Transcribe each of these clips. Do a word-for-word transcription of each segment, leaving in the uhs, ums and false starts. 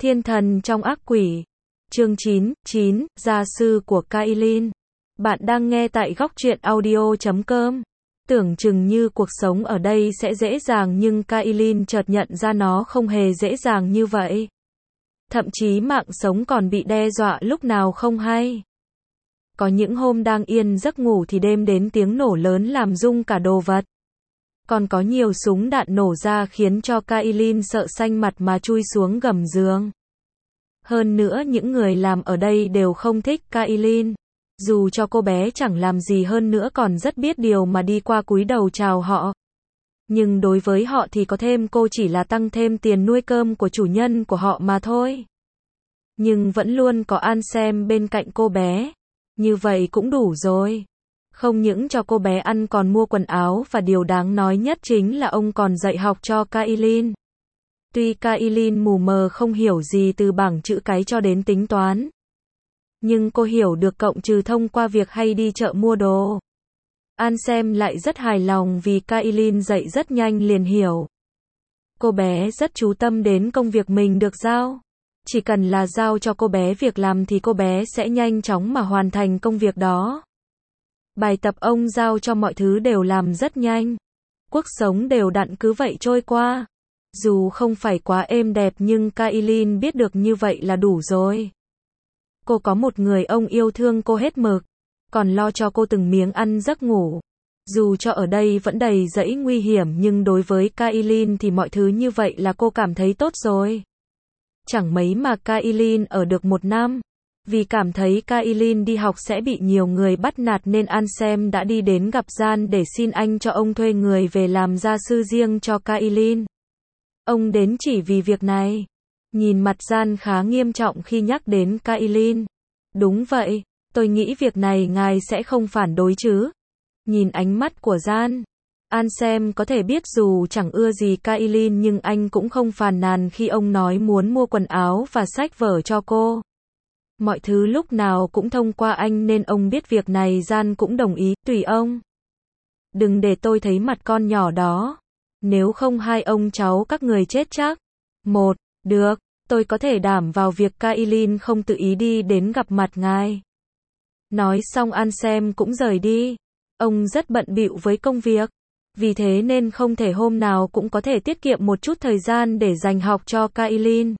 Thiên thần trong ác quỷ. Chương chín, chín, gia sư của Kailin. Bạn đang nghe tại góc truyện audio chấm com. Tưởng chừng như cuộc sống ở đây sẽ dễ dàng nhưng Kailin chợt nhận ra nó không hề dễ dàng như vậy. Thậm chí mạng sống còn bị đe dọa lúc nào không hay. Có những hôm đang yên giấc ngủ thì đêm đến tiếng nổ lớn làm rung cả đồ vật. Còn có nhiều súng đạn nổ ra khiến cho Kailin sợ xanh mặt mà chui xuống gầm giường. Hơn nữa những người làm ở đây đều không thích Kailin. Dù cho cô bé chẳng làm gì hơn nữa còn rất biết điều mà đi qua cúi đầu chào họ. Nhưng đối với họ thì có thêm cô chỉ là tăng thêm tiền nuôi cơm của chủ nhân của họ mà thôi. Nhưng vẫn luôn có Ansem bên cạnh cô bé. Như vậy cũng đủ rồi. Không những cho cô bé ăn còn mua quần áo và điều đáng nói nhất chính là ông còn dạy học cho Kailin. Tuy Kailin mù mờ không hiểu gì từ bảng chữ cái cho đến tính toán. Nhưng cô hiểu được cộng trừ thông qua việc hay đi chợ mua đồ. Ansem lại rất hài lòng vì Kailin dạy rất nhanh liền hiểu. Cô bé rất chú tâm đến công việc mình được giao. Chỉ cần là giao cho cô bé việc làm thì cô bé sẽ nhanh chóng mà hoàn thành công việc đó. Bài tập ông giao cho mọi thứ đều làm rất nhanh. Cuộc sống đều đặn cứ vậy trôi qua. Dù không phải quá êm đẹp nhưng Kailin biết được như vậy là đủ rồi. Cô có một người ông yêu thương cô hết mực, còn lo cho cô từng miếng ăn giấc ngủ. Dù cho ở đây vẫn đầy rẫy nguy hiểm nhưng đối với Kailin thì mọi thứ như vậy là cô cảm thấy tốt rồi. Chẳng mấy mà Kailin ở được một năm. Vì cảm thấy Kailin đi học sẽ bị nhiều người bắt nạt nên Ansem đã đi đến gặp Gian để xin anh cho ông thuê người về làm gia sư riêng cho Kailin. Ông đến chỉ vì việc này. Nhìn mặt Gian khá nghiêm trọng khi nhắc đến Kailin. Đúng vậy, tôi nghĩ việc này ngài sẽ không phản đối chứ. Nhìn ánh mắt của Gian, Ansem có thể biết dù chẳng ưa gì Kailin nhưng anh cũng không phàn nàn khi ông nói muốn mua quần áo và sách vở cho cô. Mọi thứ lúc nào cũng thông qua anh nên ông biết việc này Gian cũng đồng ý, tùy ông. Đừng để tôi thấy mặt con nhỏ đó. Nếu không hai ông cháu các người chết chắc. Một, được, tôi có thể đảm vào việc Kailin không tự ý đi đến gặp mặt ngài. Nói xong Ansem cũng rời đi. Ông rất bận bịu với công việc. Vì thế nên không thể hôm nào cũng có thể tiết kiệm một chút thời gian để dành học cho Kailin.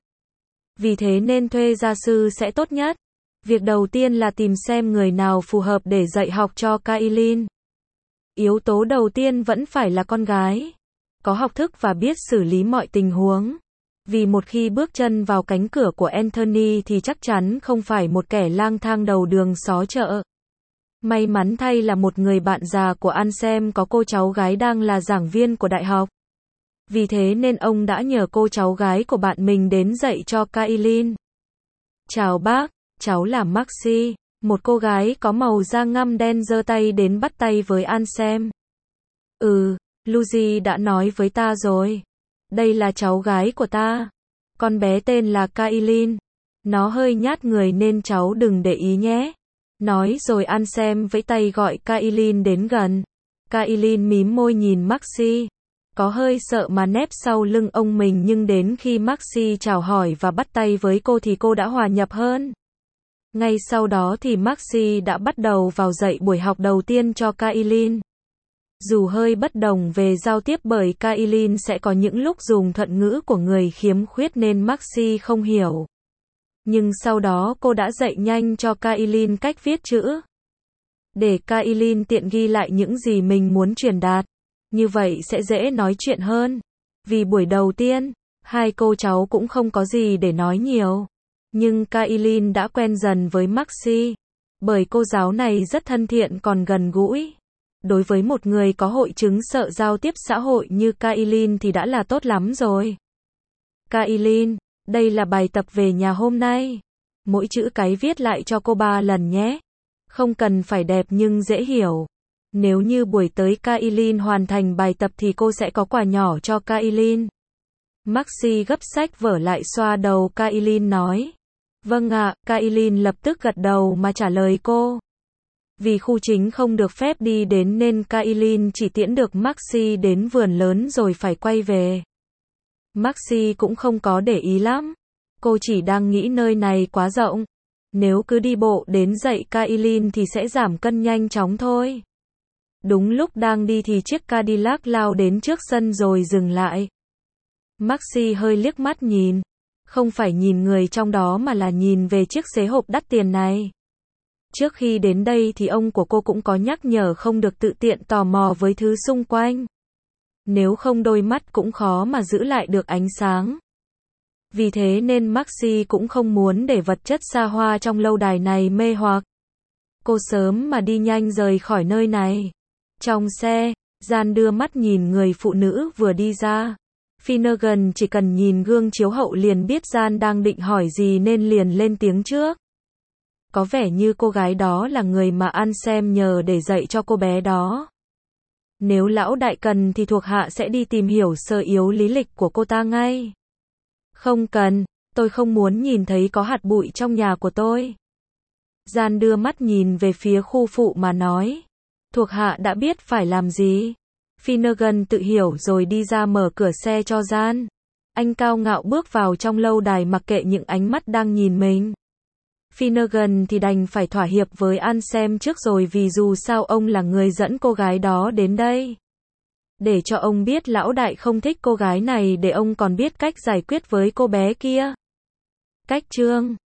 Vì thế nên thuê gia sư sẽ tốt nhất. Việc đầu tiên là tìm xem người nào phù hợp để dạy học cho Kailin. Yếu tố đầu tiên vẫn phải là con gái. Có học thức và biết xử lý mọi tình huống. Vì một khi bước chân vào cánh cửa của Anthony thì chắc chắn không phải một kẻ lang thang đầu đường xó chợ. May mắn thay là một người bạn già của Ansem có cô cháu gái đang là giảng viên của đại học. Vì thế nên ông đã nhờ cô cháu gái của bạn mình đến dạy cho Kailin. Chào bác, cháu là Maxi, một cô gái có màu da ngăm đen giơ tay đến bắt tay với Ansem. Ừ, Lucy đã nói với ta rồi. Đây là cháu gái của ta. Con bé tên là Kailin. Nó hơi nhát người nên cháu đừng để ý nhé. Nói rồi Ansem vẫy tay gọi Kailin đến gần. Kailin mím môi nhìn Maxi. Có hơi sợ mà nép sau lưng ông mình nhưng đến khi Maxi chào hỏi và bắt tay với cô thì cô đã hòa nhập hơn. Ngay sau đó thì Maxi đã bắt đầu vào dạy buổi học đầu tiên cho Kailin. Dù hơi bất đồng về giao tiếp bởi Kailin sẽ có những lúc dùng thuận ngữ của người khiếm khuyết nên Maxi không hiểu. Nhưng sau đó cô đã dạy nhanh cho Kailin cách viết chữ. Để Kailin tiện ghi lại những gì mình muốn truyền đạt. Như vậy sẽ dễ nói chuyện hơn. Vì buổi đầu tiên, hai cô cháu cũng không có gì để nói nhiều. Nhưng Kailin đã quen dần với Maxi. Bởi cô giáo này rất thân thiện còn gần gũi. Đối với một người có hội chứng sợ giao tiếp xã hội như Kailin thì đã là tốt lắm rồi. Kailin, đây là bài tập về nhà hôm nay. Mỗi chữ cái viết lại cho cô ba lần nhé. Không cần phải đẹp nhưng dễ hiểu. Nếu như buổi tới Kailin hoàn thành bài tập thì cô sẽ có quà nhỏ cho Kailin. Maxi gấp sách vở lại xoa đầu Kailin nói. Vâng ạ, Kailin lập tức gật đầu mà trả lời cô. Vì khu chính không được phép đi đến nên Kailin chỉ tiễn được Maxi đến vườn lớn rồi phải quay về. Maxi cũng không có để ý lắm. Cô chỉ đang nghĩ nơi này quá rộng. Nếu cứ đi bộ đến dãy Kailin thì sẽ giảm cân nhanh chóng thôi. Đúng lúc đang đi thì chiếc Cadillac lao đến trước sân rồi dừng lại. Maxi hơi liếc mắt nhìn. Không phải nhìn người trong đó mà là nhìn về chiếc xế hộp đắt tiền này. Trước khi đến đây thì ông của cô cũng có nhắc nhở không được tự tiện tò mò với thứ xung quanh. Nếu không đôi mắt cũng khó mà giữ lại được ánh sáng. Vì thế nên Maxi cũng không muốn để vật chất xa hoa trong lâu đài này mê hoặc. Cô sớm mà đi nhanh rời khỏi nơi này. Trong xe, Jan đưa mắt nhìn người phụ nữ vừa đi ra. Finnegan chỉ cần nhìn gương chiếu hậu liền biết Jan đang định hỏi gì nên liền lên tiếng trước. Có vẻ như cô gái đó là người mà Ansem nhờ để dạy cho cô bé đó. Nếu lão đại cần thì thuộc hạ sẽ đi tìm hiểu sơ yếu lý lịch của cô ta ngay. Không cần, tôi không muốn nhìn thấy có hạt bụi trong nhà của tôi. Jan đưa mắt nhìn về phía khu phụ mà nói. Thuộc hạ đã biết phải làm gì. Finnegan tự hiểu rồi đi ra mở cửa xe cho Jan. Anh cao ngạo bước vào trong lâu đài mặc kệ những ánh mắt đang nhìn mình. Finnegan thì đành phải thỏa hiệp với Ansem trước rồi vì dù sao ông là người dẫn cô gái đó đến đây. Để cho ông biết lão đại không thích cô gái này để ông còn biết cách giải quyết với cô bé kia. Cách chương